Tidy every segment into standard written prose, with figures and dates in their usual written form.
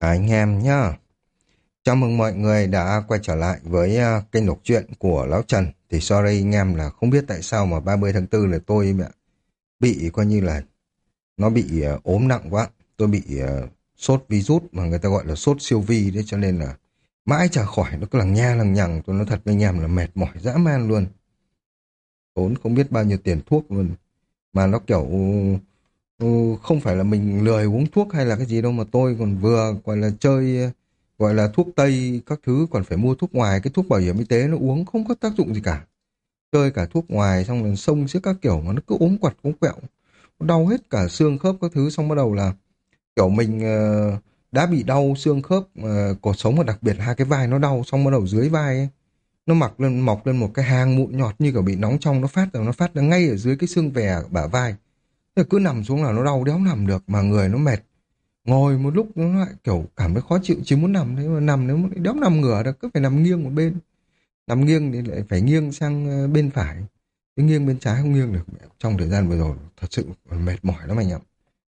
Anh em nhá, chào mừng mọi người đã quay trở lại với kênh đọc truyện của Lão Trần. Thì sorry anh em là không biết tại sao mà 30 tháng 4 là tôi bị coi như là nó bị ốm nặng quá. Tôi bị sốt virus mà người ta gọi là sốt siêu vi đấy, cho nên là mãi chả khỏi, nó cứ lằng nha lằng nhằng. Tôi nói thật với anh em là mệt mỏi dã man luôn, tốn không biết bao nhiêu tiền thuốc luôn. Mà nó kiểu không phải là mình lười uống thuốc hay là cái gì đâu, mà tôi còn vừa gọi là chơi gọi là thuốc tây các thứ, còn phải mua thuốc ngoài. Cái thuốc bảo hiểm y tế nó uống không có tác dụng gì cả, chơi cả thuốc ngoài xong rồi xông xíu các kiểu mà nó cứ ốm quặt ốm quẹo, nó đau hết cả xương khớp các thứ. Xong bắt đầu là kiểu mình đã bị đau xương khớp, cột sống, và đặc biệt hai cái vai nó đau. Xong bắt đầu dưới vai ấy, nó mọc lên một cái hang mụn nhọt như kiểu bị nóng trong, nó phát ra ngay ở dưới cái xương vè bả vai. Thế cứ nằm xuống là nó đau đéo nằm được, mà người nó mệt, ngồi một lúc nó lại kiểu cảm thấy khó chịu, chỉ muốn nằm đấy, mà nằm nếu mà đéo nằm ngửa được, cứ phải nằm nghiêng một bên. Nằm nghiêng thì lại phải nghiêng sang bên phải, cái nghiêng bên trái không nghiêng được. Trong thời gian vừa rồi thật sự mệt mỏi lắm anh ạ,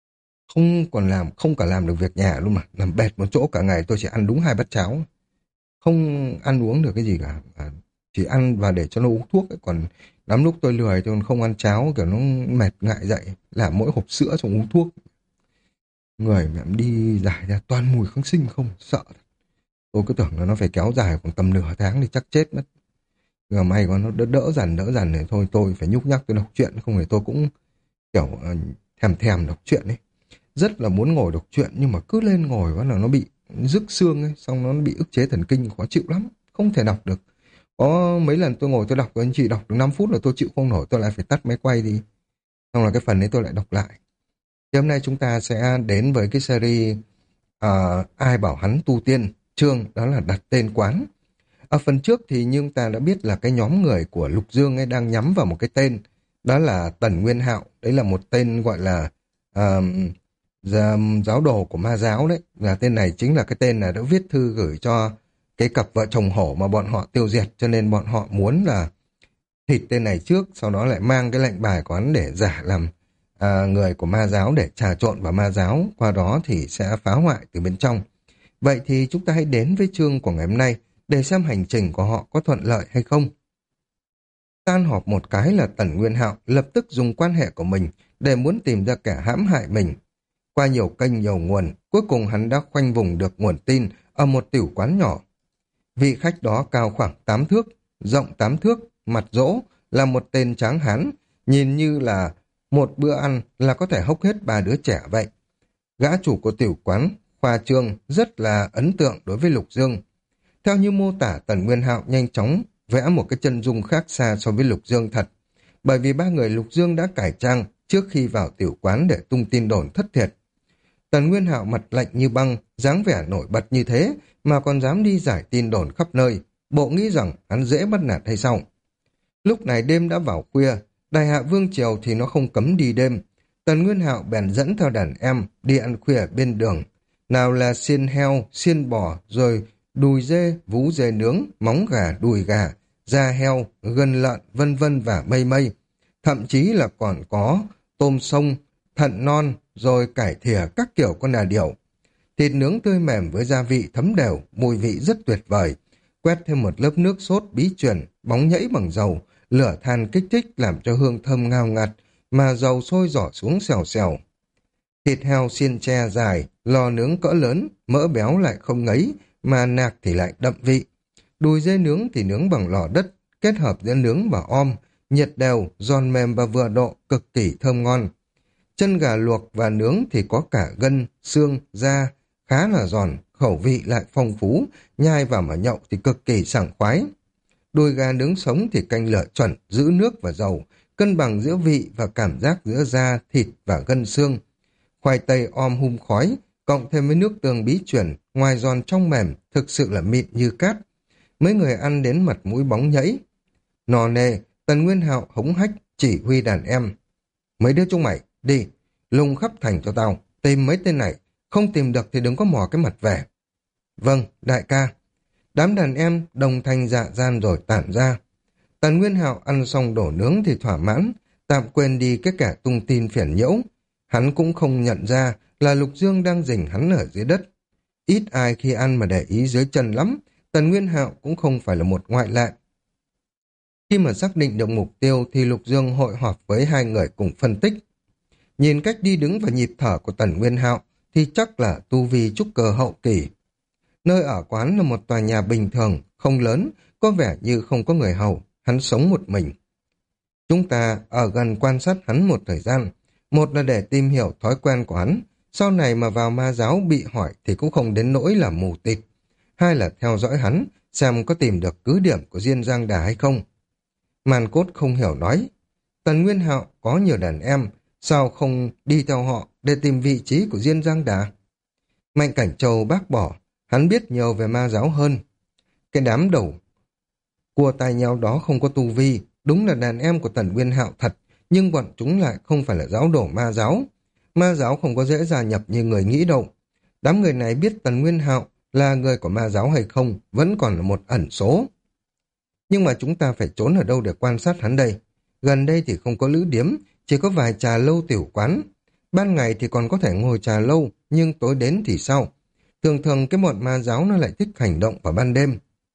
không cả làm được việc nhà luôn, mà nằm bệt một chỗ cả ngày. Tôi chỉ ăn đúng 2 bát cháo, không ăn uống được cái gì cả. Chỉ ăn và để cho nó uống thuốc ấy. Còn lắm lúc tôi lười, tôi còn không ăn cháo, kiểu nó mệt ngại dậy, làm mỗi hộp sữa xong uống thuốc. Người mẹ đi giải ra toàn mùi kháng sinh không, sợ. Tôi cứ tưởng là nó phải kéo dài khoảng tầm nửa tháng thì chắc chết mất. Nhưng mà may quá, nó đỡ dần này thôi. Tôi phải nhúc nhắc tôi đọc truyện, không thì tôi cũng kiểu thèm thèm đọc truyện ấy. Rất là muốn ngồi đọc truyện, nhưng mà cứ lên ngồi quá là nó bị rức xương ấy, xong nó bị ức chế thần kinh, khó chịu lắm, không thể đọc được. Có mấy lần tôi ngồi tôi đọc, anh chị đọc được 5 phút là tôi chịu không nổi, tôi lại phải tắt máy quay đi, xong là cái phần đấy tôi lại đọc lại. Thì hôm nay chúng ta sẽ đến với cái series Ai bảo hắn tu tiên, chương đó là đặt tên quán. Ở phần trước thì như ta đã biết là cái nhóm người của Lục Dương ấy đang nhắm vào một cái tên, đó là Tần Nguyên Hạo. Đấy là một tên gọi là à, giáo đồ của ma giáo đấy. Và tên này chính là cái tên là đã viết thư gửi cho cái cặp vợ chồng hổ mà bọn họ tiêu diệt, cho nên bọn họ muốn là thịt tên này trước, sau đó lại mang cái lệnh bài của hắn để giả làm người của ma giáo để trà trộn vào ma giáo, qua đó thì sẽ phá hoại từ bên trong. Vậy thì chúng ta hãy đến với chương của ngày hôm nay để xem hành trình của họ có thuận lợi hay không. Tan họp một cái là Tần Nguyên Hạo lập tức dùng quan hệ của mình để muốn tìm ra kẻ hãm hại mình. Qua nhiều kênh nhiều nguồn, cuối cùng hắn đã khoanh vùng được nguồn tin ở một tiểu quán nhỏ. Vị khách đó cao khoảng 8 thước, rộng 8 thước, mặt rỗ, là một tên tráng hán, nhìn như là một bữa ăn là có thể hốc hết 3 đứa trẻ vậy. Gã chủ của tiểu quán, khoa trương, rất là ấn tượng đối với Lục Dương. Theo như mô tả, Tần Nguyên Hạo nhanh chóng vẽ một cái chân dung khác xa so với Lục Dương thật, bởi vì ba người Lục Dương đã cải trang trước khi vào tiểu quán để tung tin đồn thất thiệt. Tần Nguyên Hạo mặt lạnh như băng, dáng vẻ nổi bật như thế mà còn dám đi giải tin đồn khắp nơi, bộ nghĩ rằng hắn dễ bắt nạt hay sao? Lúc này đêm đã vào khuya, Đại Hạ Vương Triều thì nó không cấm đi đêm. Tần Nguyên Hạo bèn dẫn theo đàn em đi ăn khuya bên đường. Nào là xiên heo, xiên bò, rồi đùi dê, vú dê nướng, móng gà, đùi gà, da heo, gân lợn, vân vân và mây mây. Thậm chí là còn có tôm sông, thận non, rồi cải thìa các kiểu con đà điểu. Thịt nướng tươi mềm với gia vị thấm đều, mùi vị rất tuyệt vời. Quét thêm một lớp nước sốt bí truyền, bóng nhẫy bằng dầu, lửa than kích thích làm cho hương thơm ngào ngạt, mà dầu sôi rỏ xuống xèo xèo. Thịt heo xiên tre dài, lò nướng cỡ lớn, mỡ béo lại không ngấy, mà nạc thì lại đậm vị. Đùi dê nướng thì nướng bằng lò đất, kết hợp giữa nướng và om, nhiệt đều, giòn mềm và vừa độ, cực kỳ thơm ngon. Chân gà luộc và nướng thì có cả gân, xương, da, khá là giòn, khẩu vị lại phong phú, nhai vào mà nhậu thì cực kỳ sảng khoái. Đùi gà nướng sống thì canh lửa chuẩn, giữ nước và dầu, cân bằng giữa vị và cảm giác giữa da, thịt và gân xương. Khoai tây om hun khói, cộng thêm với nước tương bí truyền, ngoài giòn trong mềm, thực sự là mịn như cát. Mấy người ăn đến mặt mũi bóng nhẫy. No nê, Tần Nguyên Hạo hống hách, chỉ huy đàn em. Mấy đứa chúng mày, đi, lùng khắp thành cho tao, tìm mấy tên này, không tìm được thì đừng có mò cái mặt về. Vâng, đại ca. Đám đàn em đồng thanh dạ gian rồi tản ra. Tần Nguyên Hạo ăn xong đổ nướng thì thỏa mãn, tạm quên đi cái kẻ tung tin phiền nhiễu. Hắn cũng không nhận ra là Lục Dương đang rình hắn ở dưới đất. Ít ai khi ăn mà để ý dưới chân lắm, Tần Nguyên Hạo cũng không phải là một ngoại lệ. Khi mà xác định được mục tiêu thì Lục Dương hội họp với hai người cùng phân tích. Nhìn cách đi đứng và nhịp thở của Tần Nguyên Hạo thì chắc là tu vi trúc cơ hậu kỳ. Nơi ở quán là một tòa nhà bình thường, không lớn, có vẻ như không có người hầu, hắn sống một mình. Chúng ta ở gần quan sát hắn một thời gian, một là để tìm hiểu thói quen của hắn, sau này mà vào ma giáo bị hỏi thì cũng không đến nỗi là mù tịt. Hai là theo dõi hắn, xem có tìm được cứ điểm của Diên Giang Đà hay không. Màn Cốt không hiểu nói, Tần Nguyên Hạo có nhiều đàn em, sao không đi theo họ để tìm vị trí của Diên Giang Đà? Mạnh Cảnh Châu bác bỏ, hắn biết nhiều về ma giáo hơn. Cái đám đầu cua tai nhau đó không có tu vi, đúng là đàn em của Tần Nguyên Hạo thật, nhưng bọn chúng lại không phải là giáo đồ ma giáo. Ma giáo không có dễ gia nhập như người nghĩ đâu. Đám người này biết Tần Nguyên Hạo là người của ma giáo hay không, vẫn còn là một ẩn số. Nhưng mà chúng ta phải trốn ở đâu để quan sát hắn đây? Gần đây thì không có lữ điếm, chỉ có vài trà lâu tiểu quán. Ban ngày thì còn có thể ngồi trà lâu, nhưng tối đến thì sao? Thường thường cái bọn ma giáo nó lại thích hành động vào ban đêm.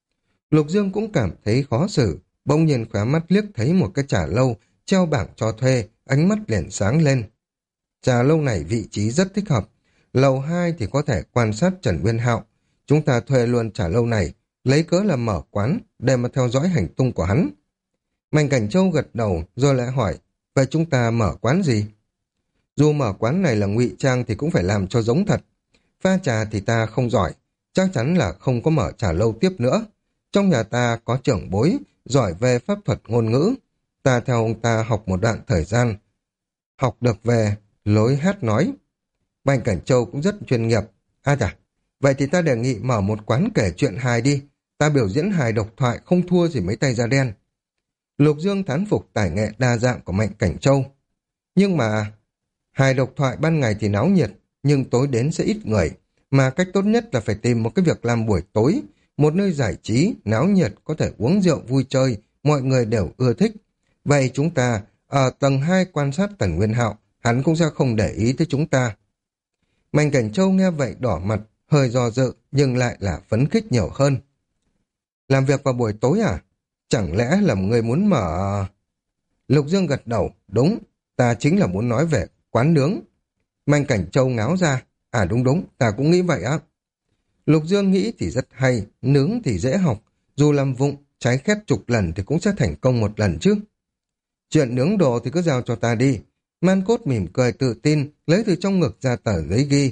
Lục Dương cũng cảm thấy khó xử, bỗng nhiên khóe mắt liếc thấy một cái trà lâu, treo bảng cho thuê, ánh mắt liền sáng lên. Trà lâu này vị trí rất thích hợp. Lầu 2 thì có thể quan sát Trần Nguyên Hạo. Chúng ta thuê luôn trà lâu này, lấy cớ là mở quán để mà theo dõi hành tung của hắn. Mạnh Cảnh Châu gật đầu rồi lại hỏi, vậy chúng ta mở quán gì? Dù mở quán này là ngụy trang thì cũng phải làm cho giống thật. Pha trà thì ta không giỏi, chắc chắn là không có mở trà lâu tiếp nữa. Trong nhà ta có trưởng bối, giỏi về pháp thuật ngôn ngữ. Ta theo ông ta học một đoạn thời gian. Học được về lối hát nói. Mạnh Cảnh Châu cũng rất chuyên nghiệp. Vậy thì ta đề nghị mở một quán kể chuyện hài đi. Ta biểu diễn hài độc thoại không thua gì mấy tay da đen. Lục Dương thán phục tài nghệ đa dạng của Mạnh Cảnh Châu. Nhưng mà hài độc thoại ban ngày thì náo nhiệt, nhưng tối đến sẽ ít người. Mà cách tốt nhất là phải tìm một cái việc làm buổi tối, một nơi giải trí, náo nhiệt, có thể uống rượu vui chơi, mọi người đều ưa thích. Vậy chúng ta ở tầng 2 quan sát Tần Nguyên Hạo, hắn cũng sẽ không để ý tới chúng ta. Mạnh Cảnh Châu nghe vậy đỏ mặt, hơi do dự, nhưng lại là phấn khích nhiều hơn. Làm việc vào buổi tối à? Chẳng lẽ là người muốn mở... Lục Dương gật đầu, đúng, ta chính là muốn nói về quán nướng. Mạnh Cảnh Châu ngáo ra, đúng, ta cũng nghĩ vậy á. Lục Dương nghĩ thì rất hay, nướng thì dễ học, dù làm vụng, trái khét chục lần thì cũng sẽ thành công một lần chứ. Chuyện nướng đồ thì cứ giao cho ta đi. Man Cốt mỉm cười tự tin, lấy từ trong ngực ra tờ giấy ghi,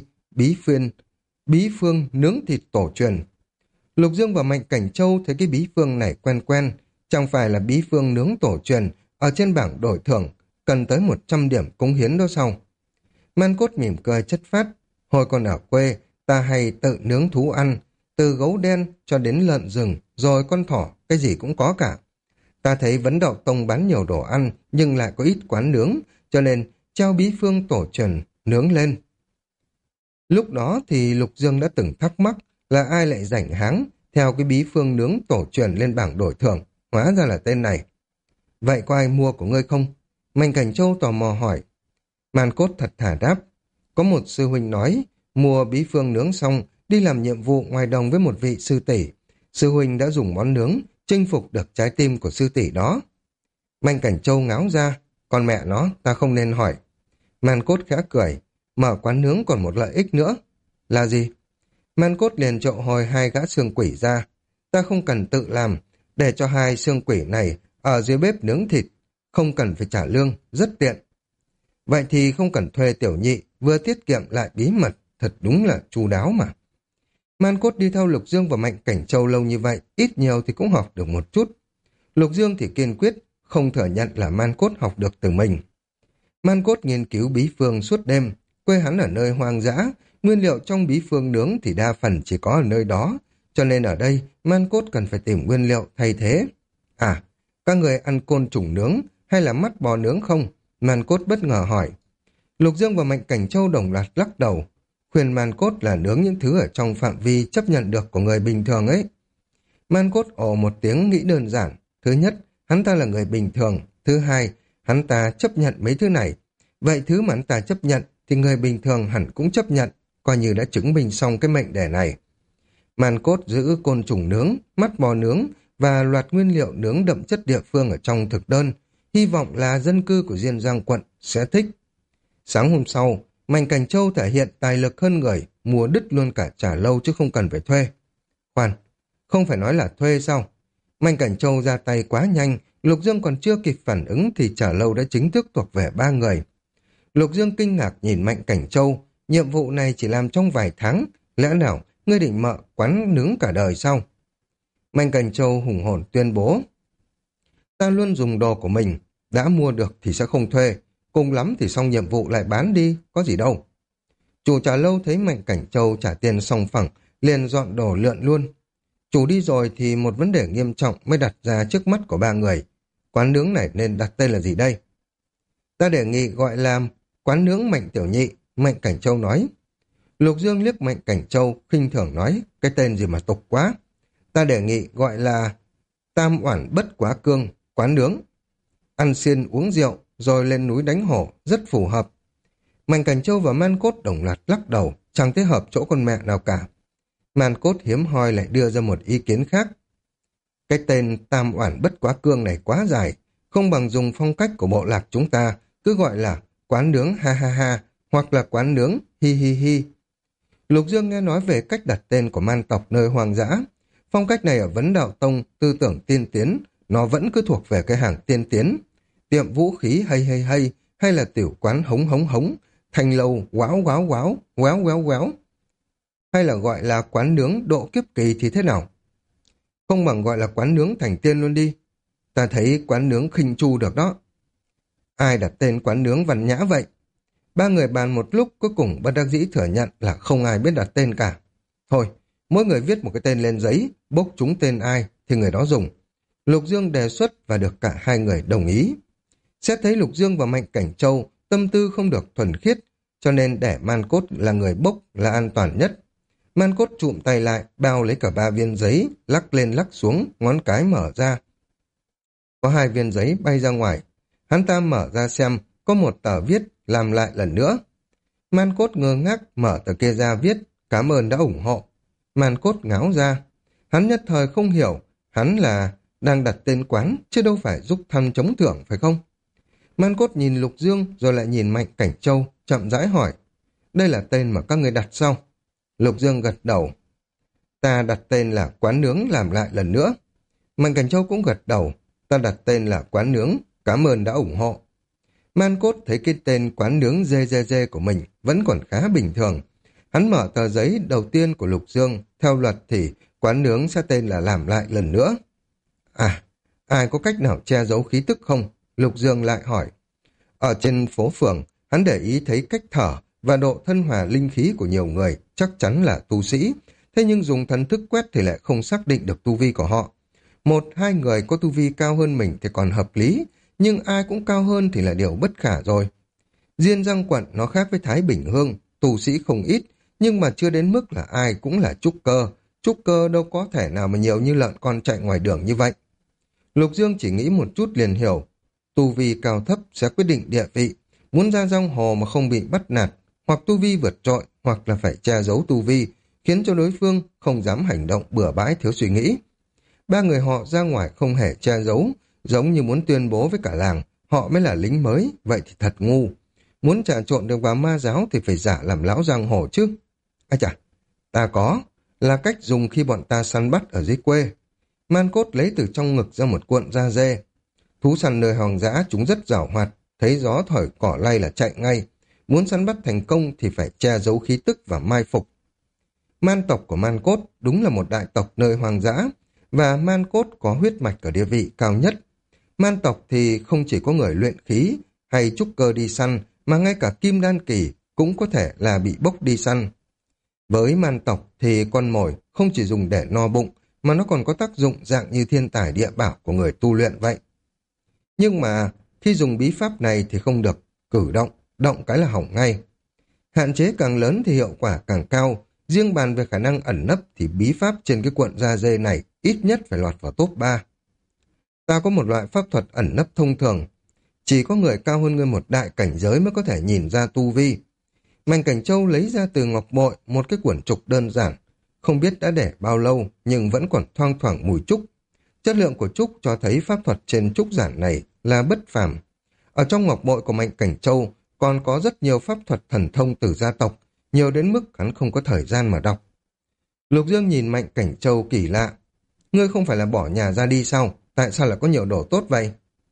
bí phương nướng thịt tổ truyền. Lục Dương và Mạnh Cảnh Châu thấy cái bí phương này quen quen, chẳng phải là bí phương nướng tổ truyền, ở trên bảng đổi thưởng, cần tới 100 điểm cống hiến đó sao? Man Cốt mỉm cười chất phát, hồi còn ở quê, ta hay tự nướng thú ăn, từ gấu đen cho đến lợn rừng, rồi con thỏ, cái gì cũng có cả. Ta thấy Vấn Đạo Tông bán nhiều đồ ăn, nhưng lại có ít quán nướng, cho nên treo bí phương tổ truyền nướng lên. Lúc đó thì Lục Dương đã từng thắc mắc là ai lại rảnh háng theo cái bí phương nướng tổ truyền lên bảng đổi thưởng, hóa ra là tên này. Vậy có ai mua của ngươi không? Mạnh Cảnh Châu tò mò hỏi. Man Cốt thật thà đáp. Có một sư huynh nói, mua bí phương nướng xong, đi làm nhiệm vụ ngoài đồng với một vị sư tỷ. Sư huynh đã dùng món nướng, chinh phục được trái tim của sư tỷ đó. Mạnh Cảnh Châu ngáo ra, con mẹ nó, ta không nên hỏi. Man Cốt khẽ cười, mở quán nướng còn một lợi ích nữa. Là gì? Man Cốt liền triệu hồi hai gã xương quỷ ra. Ta không cần tự làm, để cho hai xương quỷ này ở dưới bếp nướng thịt, không cần phải trả lương, rất tiện. Vậy thì không cần thuê tiểu nhị, vừa tiết kiệm lại bí mật, thật đúng là chu đáo mà. Man Cốt đi theo Lục Dương và Mạnh Cảnh Châu lâu như vậy, ít nhiều thì cũng học được một chút. Lục Dương thì kiên quyết, không thừa nhận là Man Cốt học được từ mình. Man Cốt nghiên cứu bí phương suốt đêm, quê hắn ở nơi hoang dã, nguyên liệu trong bí phương nướng thì đa phần chỉ có ở nơi đó, cho nên ở đây Man Cốt cần phải tìm nguyên liệu thay thế. Các người ăn côn trùng nướng hay là mắt bò nướng không? Man Cốt bất ngờ hỏi. Lục Dương và Mạnh Cảnh Châu đồng loạt lắc đầu, khuyên Man Cốt là nướng những thứ ở trong phạm vi chấp nhận được của người bình thường ấy. Man Cốt ồ một tiếng nghĩ đơn giản. Thứ nhất, hắn ta là người bình thường. Thứ hai, hắn ta chấp nhận mấy thứ này. Vậy thứ mà hắn ta chấp nhận thì người bình thường hẳn cũng chấp nhận. coi như đã chứng minh xong cái mệnh đề này. Màn cốt giữ côn trùng nướng, mắt bò nướng và loạt nguyên liệu nướng đậm chất địa phương ở trong thực đơn, hy vọng là dân cư của Diên Giang quận sẽ thích. Sáng hôm sau, Mạnh Cảnh Châu thể hiện tài lực hơn người, mua đứt luôn cả trà lâu chứ không cần phải thuê. Khoan, không phải nói là thuê sao? Mạnh Cảnh Châu ra tay quá nhanh, Lục Dương còn chưa kịp phản ứng thì trà lâu đã chính thức thuộc về 3 người. Lục Dương kinh ngạc nhìn Mạnh Cảnh Châu, nhiệm vụ này chỉ làm trong vài tháng, lẽ nào ngươi định mở quán nướng cả đời sao? Mạnh Cảnh Châu hùng hồn tuyên bố, ta luôn dùng đồ của mình, đã mua được thì sẽ không thuê, cùng lắm thì xong nhiệm vụ lại bán đi, có gì đâu. Chủ trà lâu thấy Mạnh Cảnh Châu trả tiền sòng phẳng, liền dọn đồ lượn luôn. Chủ đi rồi thì một vấn đề nghiêm trọng mới đặt ra trước mắt của 3 người. Quán nướng này nên đặt tên là gì đây? Ta đề nghị gọi là quán nướng Mạnh Tiểu Nhị, Mạnh Cảnh Châu nói. Lục Dương liếc Mạnh Cảnh Châu, khinh thường nói, cái tên gì mà tục quá. Ta đề nghị gọi là Tam Oản Bất Quá Cương, quán nướng. Ăn xiên uống rượu, rồi lên núi đánh hổ, rất phù hợp. Mạnh Cảnh Châu và Man Cốt đồng loạt lắc đầu, chẳng thấy hợp chỗ con mẹ nào cả. Man Cốt hiếm hoi lại đưa ra một ý kiến khác. Cái tên Tam Oản Bất Quá Cương này quá dài, không bằng dùng phong cách của bộ lạc chúng ta, cứ gọi là quán nướng ha ha ha, hoặc là quán nướng hi hi hi. Lục Dương nghe nói về cách đặt tên của man tộc nơi hoang dã. Phong cách này ở Vấn Đạo Tông, tư tưởng tiên tiến, nó vẫn cứ thuộc về cái hàng tiên tiến. Tiệm vũ khí hay là tiểu quán hống hống hống, thành lầu quáo quáo quáo, quéo quéo quéo. Hay là gọi là quán nướng độ kiếp kỳ thì thế nào? Không bằng gọi là quán nướng thành tiên luôn đi. Ta thấy quán nướng khinh chu được đó. Ai đặt tên quán nướng văn nhã vậy? 3 người bàn một lúc, cuối cùng bất đắc dĩ thừa nhận là không ai biết đặt tên cả. Thôi, mỗi người viết một cái tên lên giấy, bốc trúng tên ai thì người đó dùng. Lục Dương đề xuất và được cả 2 người đồng ý. Xét thấy Lục Dương và Mạnh Cảnh Châu tâm tư không được thuần khiết, cho nên để Man Cốt là người bốc là an toàn nhất. Man Cốt chụm tay lại, bao lấy cả 3 viên giấy, lắc lên lắc xuống, ngón cái mở ra. Có 2 viên giấy bay ra ngoài. Hắn ta mở ra xem, có một tờ viết, làm lại lần nữa. Man Cốt ngơ ngác, mở tờ kia ra viết, cảm ơn đã ủng hộ. Man Cốt ngáo ra. Hắn nhất thời không hiểu, hắn là đang đặt tên quán, chứ đâu phải giúp thăm chống thưởng, phải không? Man Cốt nhìn Lục Dương, rồi lại nhìn Mạnh Cảnh Châu, chậm rãi hỏi. Đây là tên mà các người đặt sao? Lục Dương gật đầu. Ta đặt tên là quán nướng làm lại lần nữa. Mạnh Cảnh Châu cũng gật đầu. Ta đặt tên là quán nướng, cảm ơn đã ủng hộ. Man Cốt thấy cái tên quán nướng DGG của mình vẫn còn khá bình thường. Hắn mở tờ giấy đầu tiên của Lục Dương, theo luật thì quán nướng sẽ tên là làm lại lần nữa. À, ai có cách nào che giấu khí tức không? Lục Dương lại hỏi. Ở trên phố phường, hắn để ý thấy cách thở và độ thân hòa linh khí của nhiều người, chắc chắn là tu sĩ. Thế nhưng dùng thần thức quét thì lại không xác định được tu vi của họ. 1-2 người có tu vi cao hơn mình thì còn hợp lý, nhưng ai cũng cao hơn thì là điều bất khả rồi. Diên Giang quận nó khác với Thái Bình Hương, tu sĩ không ít, nhưng mà chưa đến mức là ai cũng là trúc cơ. Trúc cơ đâu có thể nào mà nhiều như lợn con chạy ngoài đường như vậy. Lục Dương chỉ nghĩ một chút liền hiểu, tu vi cao thấp sẽ quyết định địa vị. Muốn ra giang hồ mà không bị bắt nạt, hoặc tu vi vượt trội, hoặc là phải che giấu tu vi, khiến cho đối phương không dám hành động bừa bãi thiếu suy nghĩ. 3 người họ ra ngoài không hề che giấu, giống như muốn tuyên bố với cả làng, họ mới là lính mới, vậy thì thật ngu. Muốn trà trộn được vào ma giáo thì phải giả làm lão giang hồ chứ. À chà, ta có, là cách dùng khi bọn ta săn bắt ở dưới quê. Man Cốt lấy từ trong ngực ra một cuộn da dê. Thú săn nơi hoang dã chúng rất giảo hoạt, thấy gió thổi cỏ lay là chạy ngay. Muốn săn bắt thành công thì phải che giấu khí tức và mai phục. Man tộc của Man Cốt đúng là một đại tộc nơi hoang dã, và Man Cốt có huyết mạch ở địa vị cao nhất. Man tộc thì không chỉ có người luyện khí hay trúc cơ đi săn, mà ngay cả kim đan kỳ cũng có thể là bị bốc đi săn. Với man tộc thì con mồi không chỉ dùng để no bụng, mà nó còn có tác dụng dạng như thiên tài địa bảo của người tu luyện vậy. Nhưng mà khi dùng bí pháp này thì không được cử động, động cái là hỏng ngay. Hạn chế càng lớn thì hiệu quả càng cao. Riêng bàn về khả năng ẩn nấp thì bí pháp trên cái cuộn da dê này ít nhất phải lọt vào top 3. Ta có một loại pháp thuật ẩn nấp thông thường. Chỉ có người cao hơn ngươi một đại cảnh giới mới có thể nhìn ra tu vi. Mạnh Cảnh Châu lấy ra từ ngọc bội một cái quyển trục đơn giản, không biết đã để bao lâu nhưng vẫn còn thoang thoảng mùi trúc. Chất lượng của trúc cho thấy pháp thuật trên trúc giản này là bất phàm. Ở trong ngọc bội của Mạnh Cảnh Châu còn có rất nhiều pháp thuật thần thông từ gia tộc, nhiều đến mức hắn không có thời gian mà đọc. Lục Dương nhìn Mạnh Cảnh Châu kỳ lạ. Ngươi không phải là bỏ nhà ra đi sao? Tại sao lại có nhiều đồ tốt vậy?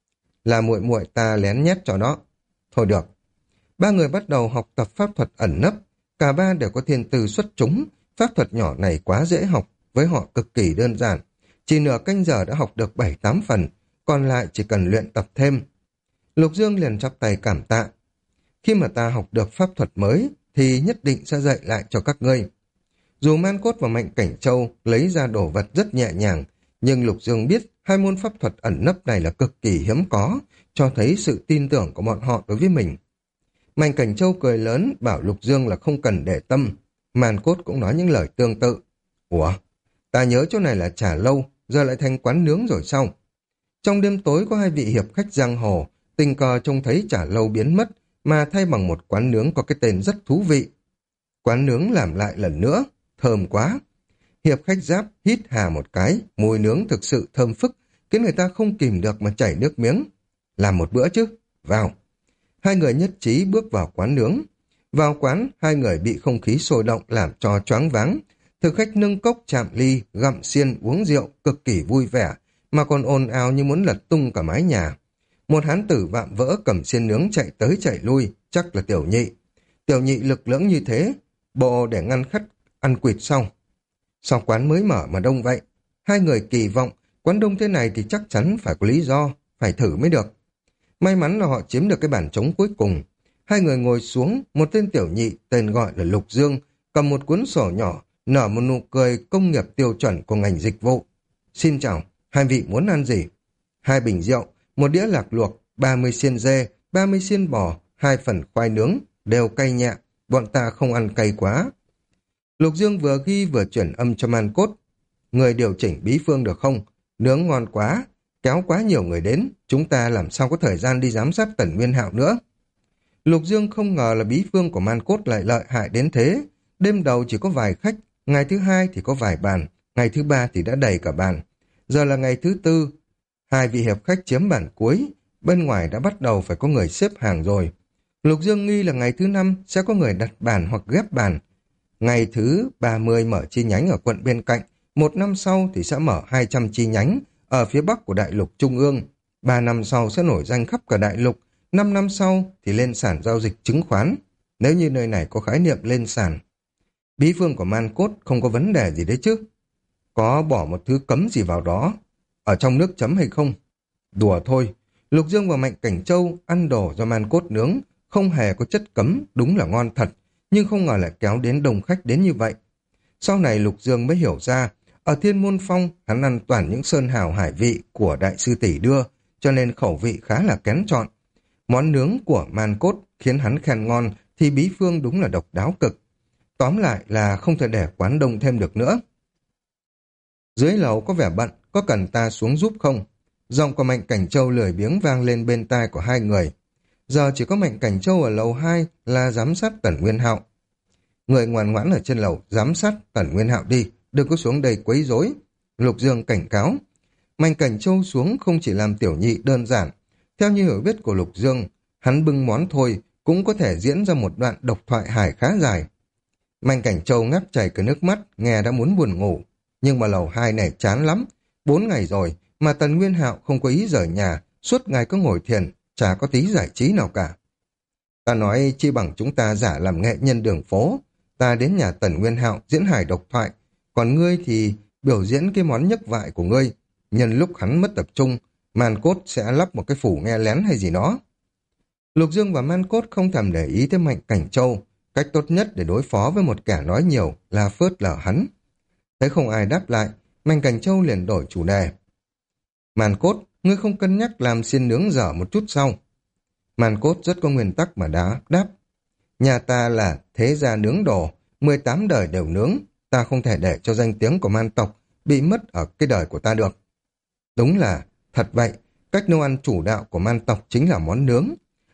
Là muội muội ta lén nhét cho đó. Thôi được. Ba người bắt đầu học tập pháp thuật ẩn nấp. Cả ba đều có thiên tư xuất chúng. Pháp thuật nhỏ này quá dễ học, với họ cực kỳ đơn giản. Chỉ nửa canh giờ đã học được 7-8 phần, còn lại chỉ cần luyện tập thêm. Lục Dương liền chắp tay cảm tạ. Khi mà ta học được pháp thuật mới, thì nhất định sẽ dạy lại cho các ngươi. Dù Man Cốt và Mạnh Cảnh Châu lấy ra đồ vật rất nhẹ nhàng, nhưng Lục Dương biết hai môn pháp thuật ẩn nấp này là cực kỳ hiếm có, cho thấy sự tin tưởng của bọn họ đối với mình. Mạnh Cảnh Châu cười lớn bảo Lục Dương là không cần để tâm. Man Cốt cũng nói những lời tương tự. Ủa, ta nhớ chỗ này là trà lâu, giờ lại thành quán nướng rồi sao? Trong đêm tối có hai vị hiệp khách giang hồ, tình cờ trông thấy trà lâu biến mất, mà thay bằng một quán nướng có cái tên rất thú vị. Quán nướng làm lại lần nữa, thơm quá. Hiệp khách Giáp hít hà một cái, mùi nướng thực sự thơm phức, khiến người ta không kìm được mà chảy nước miếng. Làm một bữa chứ, vào. Hai người nhất trí bước vào quán nướng. Vào quán, hai người bị không khí sôi động làm cho choáng váng. Thực khách nâng cốc chạm ly, gặm xiên, uống rượu, cực kỳ vui vẻ, mà còn ồn ào như muốn lật tung cả mái nhà. Một hán tử vạm vỡ cầm xiên nướng chạy tới chạy lui, chắc là Tiểu Nhị. Tiểu Nhị lực lưỡng như thế, bộ để ngăn khách ăn quỵt xong. Sao quán mới mở mà đông vậy? Hai người kỳ vọng, quán đông thế này thì chắc chắn phải có lý do, phải thử mới được. May mắn là họ chiếm được cái bàn trống cuối cùng. Hai người ngồi xuống, một tên Tiểu Nhị, tên gọi là Lục Dương, cầm một cuốn sổ nhỏ, nở một nụ cười công nghiệp tiêu chuẩn của ngành dịch vụ. Xin chào, hai vị muốn ăn gì? 2 bình rượu, 1 đĩa lạc luộc, 30 xiên dê, 30 xiên bò, 2 phần khoai nướng, đều cay nhẹ, bọn ta không ăn cay quá. Lục Dương vừa ghi vừa chuyển âm cho Man Cốt. Người điều chỉnh bí phương được không? Nướng ngon quá, kéo quá nhiều người đến, chúng ta làm sao có thời gian đi giám sát Tần Nguyên Hạo nữa. Lục Dương không ngờ là bí phương của Man Cốt lại lợi hại đến thế. Đêm đầu chỉ có vài khách, ngày thứ 2 thì có vài bàn, ngày thứ 3 thì đã đầy cả bàn. Giờ là ngày thứ 4, 2 vị hiệp khách chiếm bàn cuối, bên ngoài đã bắt đầu phải có người xếp hàng rồi. Lục Dương nghi là ngày thứ 5 sẽ có người đặt bàn hoặc ghép bàn. Ngày thứ 30 mở chi nhánh ở quận bên cạnh, 1 năm sau thì sẽ mở 200 chi nhánh ở phía bắc của đại lục Trung ương. 3 năm sau sẽ nổi danh khắp cả đại lục, 5 năm sau thì lên sàn giao dịch chứng khoán, nếu như nơi này có khái niệm lên sàn. Bí phương của Man Cốt không có vấn đề gì đấy chứ? Có bỏ một thứ cấm gì vào đó, ở trong nước chấm hay không? Đùa thôi, Lục Dương và Mạnh Cảnh Châu ăn đồ do Man Cốt nướng, không hề có chất cấm, đúng là ngon thật, nhưng không ngờ lại kéo đến đông khách đến như vậy. Sau này Lục Dương mới hiểu ra, ở Thiên Môn Phong hắn ăn toàn những sơn hào hải vị của đại sư tỷ đưa, cho nên khẩu vị khá là kén chọn. Món nướng của Man Cốt khiến hắn khen ngon thì bí phương đúng là độc đáo cực. Tóm lại là không thể để quán đông thêm được nữa. Dưới lầu có vẻ bận, có cần ta xuống giúp không? Giọng của Mạnh Cảnh Châu lười biếng vang lên bên tai của hai người. Giờ chỉ có Mạnh Cảnh Châu ở lầu 2 là giám sát Tần Nguyên Hạo. Người ngoan ngoãn ở trên lầu giám sát Tần Nguyên Hạo đi, đừng có xuống đây quấy rối. Lục Dương cảnh cáo. Mạnh Cảnh Châu xuống không chỉ làm tiểu nhị đơn giản. Theo như hiểu biết của Lục Dương, hắn bưng món thôi cũng có thể diễn ra một đoạn độc thoại hài khá dài. Mạnh Cảnh Châu ngáp chảy cả nước mắt, nghe đã muốn buồn ngủ. Nhưng mà lầu 2 này chán lắm. 4 ngày rồi mà Tần Nguyên Hạo không có ý rời nhà, suốt ngày cứ ngồi thiền, chả có tí giải trí nào cả. Ta nói chi bằng chúng ta giả làm nghệ nhân đường phố. Ta đến nhà Tần Nguyên Hạo diễn hài độc thoại, còn ngươi thì biểu diễn cái món nhấc vại của ngươi. Nhân lúc hắn mất tập trung, Man Cốt sẽ lắp một cái phủ nghe lén hay gì đó. Lục Dương và Man Cốt không thèm để ý tới Mạnh Cảnh Châu. Cách tốt nhất để đối phó với một kẻ nói nhiều là phớt lờ hắn. Thấy không ai đáp lại, Mạnh Cảnh Châu liền đổi chủ đề. Man Cốt, ngươi không cân nhắc làm xiên nướng dở một chút sau? Man Cốt rất có nguyên tắc mà đã đáp. Nhà ta là thế gia nướng đồ, 18 đời đều nướng, ta không thể để cho danh tiếng của Man tộc bị mất ở cái đời của ta được. Đúng là, thật vậy, cách nấu ăn chủ đạo của Man tộc chính là món nướng.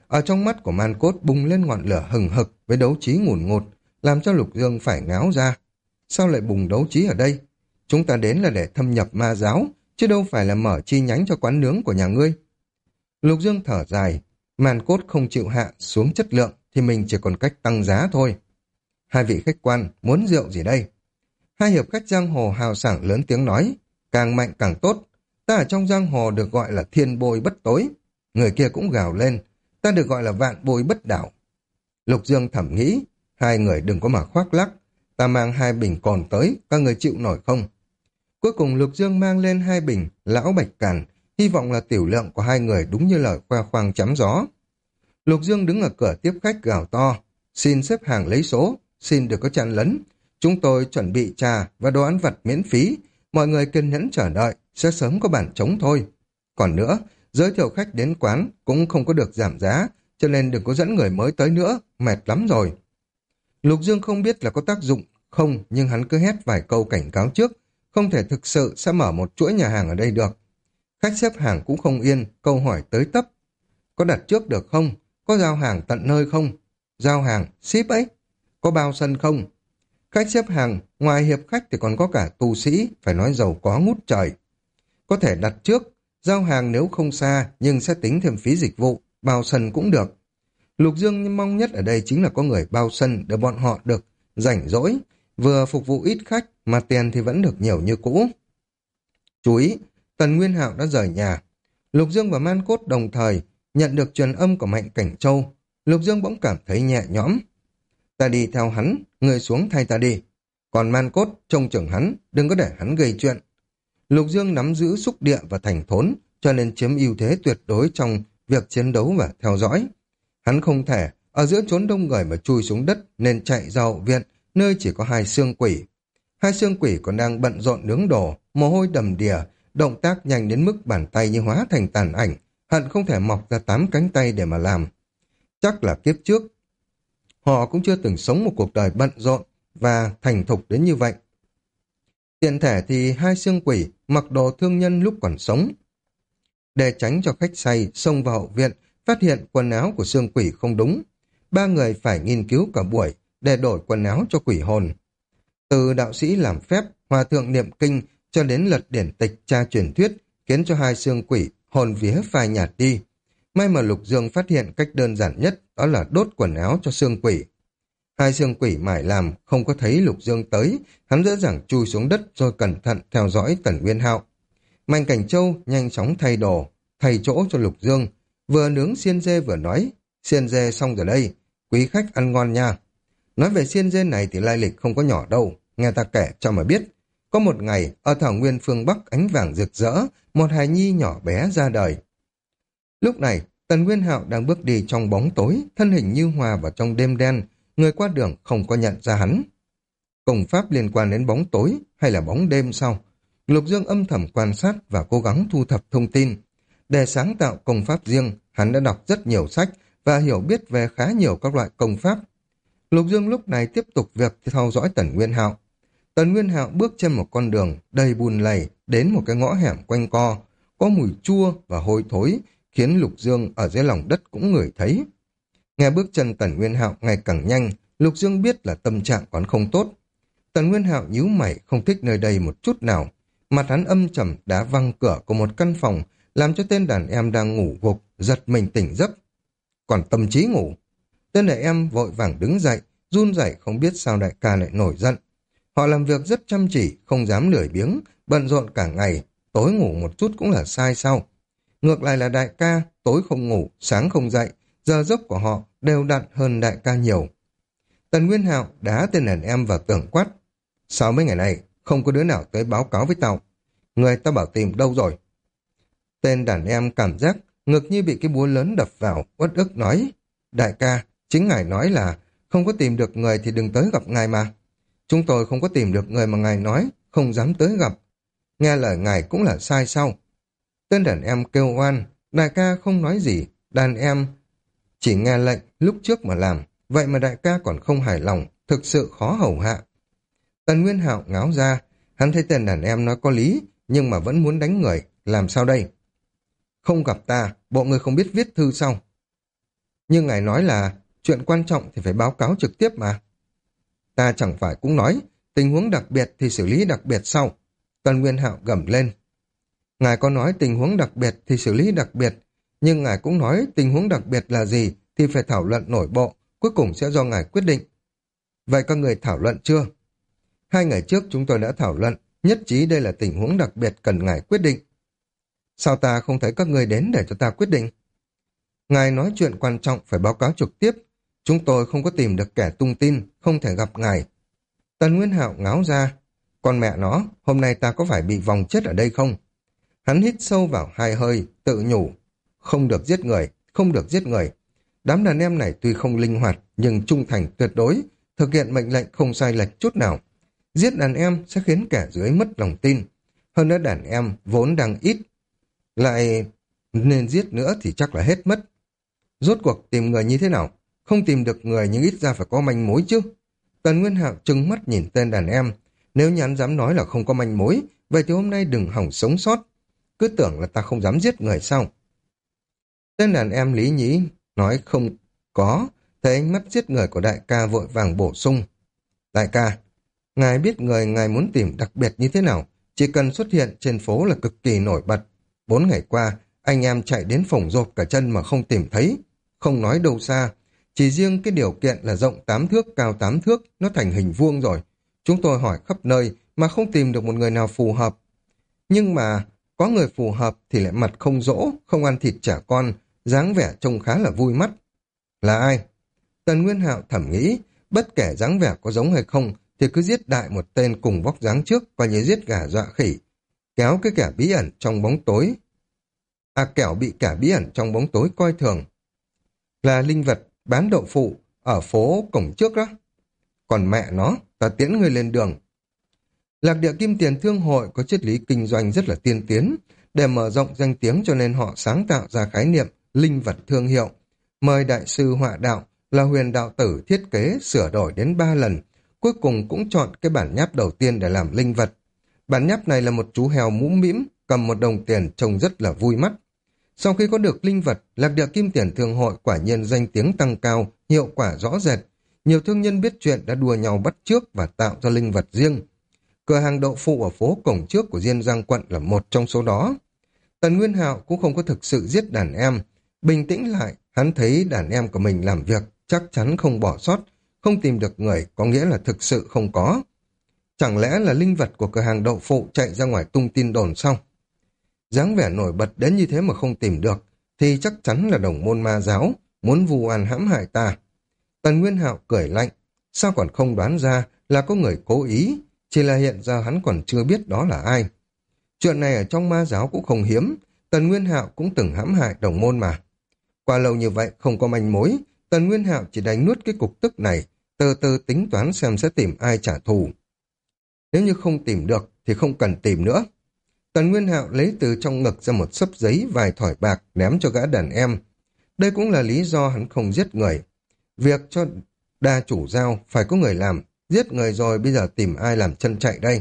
Ở trong mắt của Man Cốt bùng lên ngọn lửa hừng hực với đấu trí ngùn ngụt, làm cho Lục Dương phải ngáo ra. Sao lại bùng đấu trí ở đây? Chúng ta đến là để thâm nhập ma giáo, chứ đâu phải là mở chi nhánh cho quán nướng của nhà ngươi. Lục Dương thở dài, Man Cốt không chịu hạ xuống chất lượng thì mình chỉ còn cách tăng giá thôi. Hai vị khách quan, muốn rượu gì đây? Hai hiệp khách giang hồ hào sảng lớn tiếng nói, càng mạnh càng tốt. Ta ở trong giang hồ được gọi là thiên bôi bất tối. Người kia cũng gào lên, ta được gọi là vạn bôi bất đảo. Lục Dương thầm nghĩ, hai người đừng có mà khoác lác, ta mang hai bình cồn tới, các người chịu nổi không? Cuối cùng Lục Dương mang lên hai bình lão bạch càn, hy vọng là tiểu lượng của hai người đúng như lời khoe khoang chém gió. Lục Dương đứng ở cửa tiếp khách gào to, xin xếp hàng lấy số, xin đừng có chen lấn. Chúng tôi chuẩn bị trà và đồ ăn vặt miễn phí, mọi người kiên nhẫn chờ đợi, sẽ sớm có bản trống thôi. Còn nữa, giới thiệu khách đến quán cũng không có được giảm giá, cho nên đừng có dẫn người mới tới nữa, mệt lắm rồi. Lục Dương không biết là có tác dụng không, nhưng hắn cứ hét vài câu cảnh cáo trước, không thể thực sự sẽ mở một chuỗi nhà hàng ở đây được. Khách xếp hàng cũng không yên, câu hỏi tới tấp. Có đặt trước được không? Có giao hàng tận nơi không? Giao hàng, ship ấy. Có bao sân không? Khách xếp hàng, ngoài hiệp khách thì còn có cả tu sĩ, phải nói giàu có ngút trời. Có thể đặt trước, giao hàng nếu không xa, nhưng sẽ tính thêm phí dịch vụ, bao sân cũng được. Lục Dương mong nhất ở đây chính là có người bao sân để bọn họ được rảnh rỗi, vừa phục vụ ít khách mà tiền thì vẫn được nhiều như cũ. Chú ý, Tần Nguyên Hạo đã rời nhà. Lục Dương và Man Cốt đồng thời nhận được truyền âm của Mạnh Cảnh Châu. Lục Dương bỗng cảm thấy nhẹ nhõm. Ta đi theo hắn, người xuống thay ta đi. Còn Man Cốt trông chừng hắn, đừng có để hắn gây chuyện. Lục Dương nắm giữ xúc địa và thành thốn, cho nên chiếm ưu thế tuyệt đối trong việc chiến đấu và theo dõi. Hắn không thể ở giữa chốn đông người mà chui xuống đất nên chạy ra hậu viện, nơi chỉ có hai xương quỷ. Hai xương quỷ còn đang bận rộn nướng đồ, mồ hôi đầm đìa, động tác nhanh đến mức bàn tay như hóa thành tàn ảnh, hận không thể mọc ra 8 cánh tay để mà làm. Chắc là kiếp trước, họ cũng chưa từng sống một cuộc đời bận rộn và thành thục đến như vậy. Tiện thể thì hai xương quỷ mặc đồ thương nhân lúc còn sống. Để tránh cho khách say xông vào hậu viện, phát hiện quần áo của xương quỷ không đúng. Ba người phải nghiên cứu cả buổi để đổi quần áo cho quỷ hồn. Từ đạo sĩ làm phép, hòa thượng niệm kinh cho đến lật điển tịch tra truyền thuyết, khiến cho hai xương quỷ hồn vía phai nhạt đi. May mà Lục Dương phát hiện cách đơn giản nhất, đó là đốt quần áo cho xương quỷ. Hai xương quỷ mải làm, không có thấy Lục Dương tới, hắn dễ dàng chui xuống đất rồi cẩn thận theo dõi Tần Nguyên Hạo. Mạnh Cảnh Châu nhanh chóng thay đồ, thay chỗ cho Lục Dương, vừa nướng xiên dê vừa nói, xiên dê xong rồi đây, quý khách ăn ngon nha. Nói về xiên dê này thì lai lịch không có nhỏ đâu, nghe ta kể cho mà biết. Có một ngày, ở thảo nguyên phương Bắc ánh vàng rực rỡ, một hài nhi nhỏ bé ra đời. Lúc này, Tần Nguyên Hạo đang bước đi trong bóng tối, thân hình như hòa vào trong đêm đen, người qua đường không có nhận ra hắn. Công pháp liên quan đến bóng tối hay là bóng đêm sao? Lục Dương âm thầm quan sát và cố gắng thu thập thông tin. Để sáng tạo công pháp riêng, hắn đã đọc rất nhiều sách và hiểu biết về khá nhiều các loại công pháp. Lục Dương lúc này tiếp tục việc theo dõi Tần Nguyên Hạo. Tần Nguyên Hạo bước trên một con đường đầy bùn lầy đến một cái ngõ hẻm quanh co, có mùi chua và hôi thối, khiến Lục Dương ở dưới lòng đất cũng ngửi thấy. Nghe bước chân Tần Nguyên Hạo ngày càng nhanh, Lục Dương biết là tâm trạng còn không tốt. Tần Nguyên Hạo nhíu mày không thích nơi đây một chút nào. Mặt hắn âm trầm đá văng cửa của một căn phòng, làm cho tên đàn em đang ngủ gục, giật mình tỉnh giấc. Còn tâm trí ngủ. Tên đàn em vội vàng đứng dậy, run rẩy không biết sao đại ca lại nổi giận. Họ làm việc rất chăm chỉ, không dám lười biếng, bận rộn cả ngày, tối ngủ một chút cũng là sai sao. Ngược lại là đại ca, tối không ngủ, sáng không dậy, giờ giấc của họ đều đặn hơn đại ca nhiều. Tần Nguyên Hạo đá tên đàn em vào tường quát. Sao mấy ngày này không có đứa nào tới báo cáo với tao? Người ta bảo tìm đâu rồi? Tên đàn em cảm giác ngực như bị cái búa lớn đập vào, uất ức nói. Đại ca, chính ngài nói là không có tìm được người thì đừng tới gặp ngài mà. Chúng tôi không có tìm được người mà ngài nói, không dám tới gặp. Nghe lời ngài cũng là sai sao? Tên đàn em kêu oan, đại ca không nói gì, đàn em chỉ nghe lệnh lúc trước mà làm, vậy mà đại ca còn không hài lòng, thực sự khó hầu hạ. Tần Nguyên Hạo ngáo ra, hắn thấy tên đàn em nói có lý, nhưng mà vẫn muốn đánh người, làm sao đây? Không gặp ta, bộ người không biết viết thư sao? Nhưng ngài nói là chuyện quan trọng thì phải báo cáo trực tiếp mà. Ta chẳng phải cũng nói, tình huống đặc biệt thì xử lý đặc biệt sau. Tần Nguyên Hạo gầm lên. Ngài có nói tình huống đặc biệt thì xử lý đặc biệt, nhưng ngài cũng nói tình huống đặc biệt là gì thì phải thảo luận nội bộ, cuối cùng sẽ do ngài quyết định. Vậy các người thảo luận chưa? 2 ngày trước chúng tôi đã thảo luận, nhất trí đây là tình huống đặc biệt cần ngài quyết định. Sao ta không thấy các người đến để cho ta quyết định? Ngài nói chuyện quan trọng phải báo cáo trực tiếp. Chúng tôi không có tìm được kẻ tung tin, không thể gặp ngài. Tần Nguyên Hạo ngáo ra. Con mẹ nó, hôm nay ta có phải bị vòng chết ở đây không? Hắn hít sâu vào 2 hơi, tự nhủ. Không được giết người, không được giết người. Đám đàn em này tuy không linh hoạt, nhưng trung thành tuyệt đối, thực hiện mệnh lệnh không sai lệch chút nào. Giết đàn em sẽ khiến kẻ dưới mất lòng tin. Hơn nữa đàn em vốn đang ít, lại nên giết nữa thì chắc là hết mất. Rốt cuộc tìm người như thế nào? Không tìm được người nhưng ít ra phải có manh mối chứ. Tần Nguyên Hạo trừng mắt nhìn tên đàn em. Nếu như hắn dám nói là không có manh mối, vậy thì hôm nay đừng hỏng sống sót. Cứ tưởng là ta không dám giết người sao? Tên đàn em Lý Nhĩ nói không có, thấy ánh mắt giết người của đại ca vội vàng bổ sung. Đại ca, ngài biết người ngài muốn tìm đặc biệt như thế nào, chỉ cần xuất hiện trên phố là cực kỳ nổi bật. 4 ngày qua, anh em chạy đến phồng rộp cả chân mà không tìm thấy. Không nói đâu xa, chỉ riêng cái điều kiện là rộng 8 thước, cao 8 thước, nó thành hình vuông rồi. Chúng tôi hỏi khắp nơi mà không tìm được một người nào phù hợp. Nhưng mà có người phù hợp thì lại mặt không dỗ, không ăn thịt trẻ con, dáng vẻ trông khá là vui mắt. Là ai? Tần Nguyên Hạo thẩm nghĩ, bất kể dáng vẻ có giống hay không thì cứ giết đại một tên cùng vóc dáng trước, coi như giết gà dọa khỉ. Kéo cái kẻ bí ẩn trong bóng tối. Kẻo bị kẻ bí ẩn trong bóng tối coi thường. Là linh vật bán đậu phụ ở phố cổng trước đó. Còn mẹ nó, ta tiễn người lên đường. Lạc Địa Kim Tiền Thương Hội có triết lý kinh doanh rất là tiên tiến. Để mở rộng danh tiếng cho nên họ sáng tạo ra khái niệm linh vật thương hiệu. Mời đại sư họa đạo là Huyền Đạo Tử thiết kế sửa đổi đến 3 lần. Cuối cùng cũng chọn cái bản nháp đầu tiên để làm linh vật. Bản nháp này là một chú heo mũm mĩm cầm một đồng tiền trông rất là vui mắt. Sau khi có được linh vật, Lạc Địa Kim Tiền Thương Hội quả nhiên danh tiếng tăng cao, hiệu quả rõ rệt. Nhiều thương nhân biết chuyện đã đua nhau bắt chước và tạo ra linh vật riêng. Cửa hàng đậu phụ ở phố cổng trước của Diên Giang quận là một trong số đó. Tần Nguyên Hạo cũng không có thực sự giết đàn em. Bình tĩnh lại, hắn thấy đàn em của mình làm việc chắc chắn không bỏ sót, không tìm được người có nghĩa là thực sự không có. Chẳng lẽ là linh vật của cửa hàng đậu phụ chạy ra ngoài tung tin đồn sao? Dáng vẻ nổi bật đến như thế mà không tìm được, thì chắc chắn là đồng môn ma giáo, muốn vu oan hãm hại ta. Tần Nguyên Hạo cười lạnh, sao còn không đoán ra là có người cố ý, chỉ là hiện giờ hắn còn chưa biết đó là ai. Chuyện này ở trong ma giáo cũng không hiếm, Tần Nguyên Hạo cũng từng hãm hại đồng môn mà. Qua lâu như vậy không có manh mối, Tần Nguyên Hạo chỉ đánh nuốt cái cục tức này, từ từ tính toán xem sẽ tìm ai trả thù. Nếu như không tìm được thì không cần tìm nữa. Tần Nguyên Hạo lấy từ trong ngực ra một xấp giấy vài thỏi bạc ném cho gã đàn em. Đây cũng là lý do hắn không giết người. Việc cho đa chủ giao phải có người làm, giết người rồi bây giờ tìm ai làm chân chạy đây.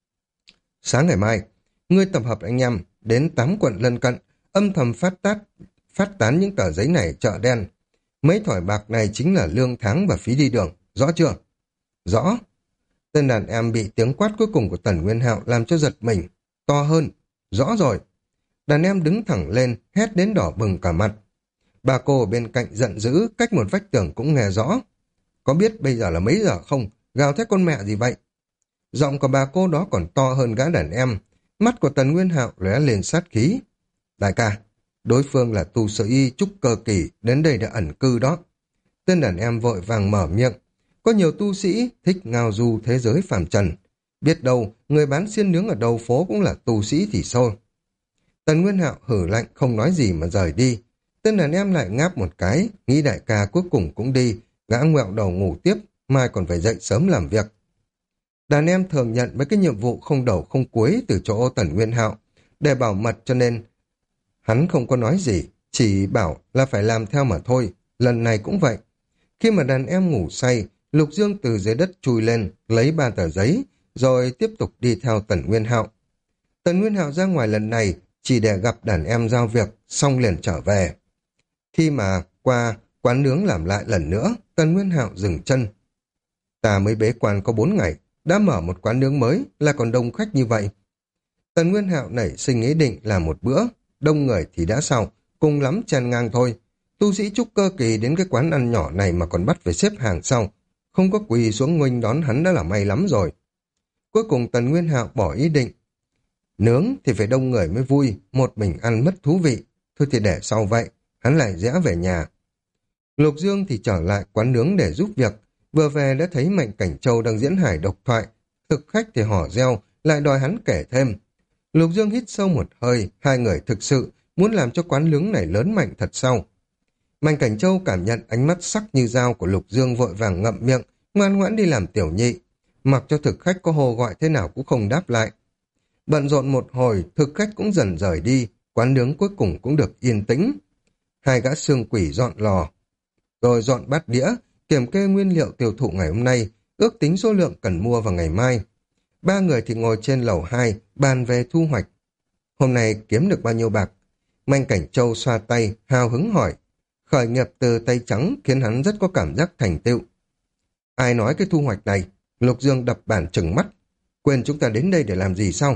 Sáng ngày mai, ngươi tập hợp anh em đến 8 quận lân cận, âm thầm phát tán những tờ giấy này chợ đen. Mấy thỏi bạc này chính là lương tháng và phí đi đường, rõ chưa? Rõ. Tên đàn em bị tiếng quát cuối cùng của Tần Nguyên Hạo làm cho giật mình. To hơn. Rõ rồi. Đàn em đứng thẳng lên, hét đến đỏ bừng cả mặt. Bà cô ở bên cạnh giận dữ, cách một vách tường cũng nghe rõ. Có biết bây giờ là mấy giờ không? Gào thét con mẹ gì vậy? Giọng của bà cô đó còn to hơn gã đàn em. Mắt của Tần Nguyên Hạo lóe lên sát khí. Đại ca, đối phương là tu sĩ trúc cơ kỳ, đến đây để ẩn cư đó. Tên đàn em vội vàng mở miệng. Có nhiều tu sĩ thích ngao du thế giới phàm trần. Biết đâu, người bán xiên nướng ở đầu phố cũng là tu sĩ thì sao? Tần Nguyên Hạo hử lạnh không nói gì mà rời đi. Tên đàn em lại ngáp một cái, nghĩ đại ca cuối cùng cũng đi, gã ngoẹo đầu ngủ tiếp, mai còn phải dậy sớm làm việc. Đàn em thường nhận mấy cái nhiệm vụ không đầu không cuối từ chỗ Tần Nguyên Hạo, để bảo mật cho nên hắn không có nói gì, chỉ bảo là phải làm theo mà thôi, lần này cũng vậy. Khi mà đàn em ngủ say, Lục Dương từ dưới đất chui lên, lấy 3 tờ giấy, rồi tiếp tục đi theo Tần Nguyên Hạo. Tần Nguyên Hạo ra ngoài lần này chỉ để gặp đàn em giao việc, xong liền trở về. Khi mà qua Quán nướng làm lại lần nữa, Tần Nguyên Hạo dừng chân. Ta mới bế quan có 4 ngày, đã mở một quán nướng mới, là còn đông khách như vậy. Tần Nguyên Hạo nảy sinh ý định làm một bữa, đông người thì đã sao, cùng lắm chen ngang thôi. Tu sĩ trúc cơ kỳ đến cái quán ăn nhỏ này mà còn bắt phải xếp hàng sau, không có quỳ xuống nghênh đón hắn đã là may lắm rồi. Cuối cùng Tần Nguyên Hạo bỏ ý định. Nướng thì phải đông người mới vui, một mình ăn mất thú vị. Thôi thì để sau vậy, hắn lại rẽ về nhà. Lục Dương thì trở lại quán nướng để giúp việc. Vừa về đã thấy Mạnh Cảnh Châu đang diễn hài độc thoại. Thực khách thì hò reo, lại đòi hắn kể thêm. Lục Dương hít sâu một hơi, hai người thực sự muốn làm cho quán nướng này lớn mạnh thật sau. Mạnh Cảnh Châu cảm nhận ánh mắt sắc như dao của Lục Dương vội vàng ngậm miệng, ngoan ngoãn đi làm tiểu nhị. Mặc cho thực khách có hồ gọi thế nào cũng không đáp lại. Bận rộn một hồi, thực khách cũng dần rời đi, quán nướng cuối cùng cũng được yên tĩnh. Hai gã xương quỷ dọn lò, rồi dọn bát đĩa, kiểm kê nguyên liệu tiêu thụ ngày hôm nay, ước tính số lượng cần mua vào ngày mai. Ba người thì ngồi trên lầu 2, bàn về thu hoạch. Hôm nay kiếm được bao nhiêu bạc? Mạnh Cảnh Châu xoa tay, hào hứng hỏi. Khởi nghiệp từ tay trắng khiến hắn rất có cảm giác thành tựu. Ai nói cái thu hoạch này? Lục Dương đập bàn trừng mắt. Quên chúng ta đến đây để làm gì sao?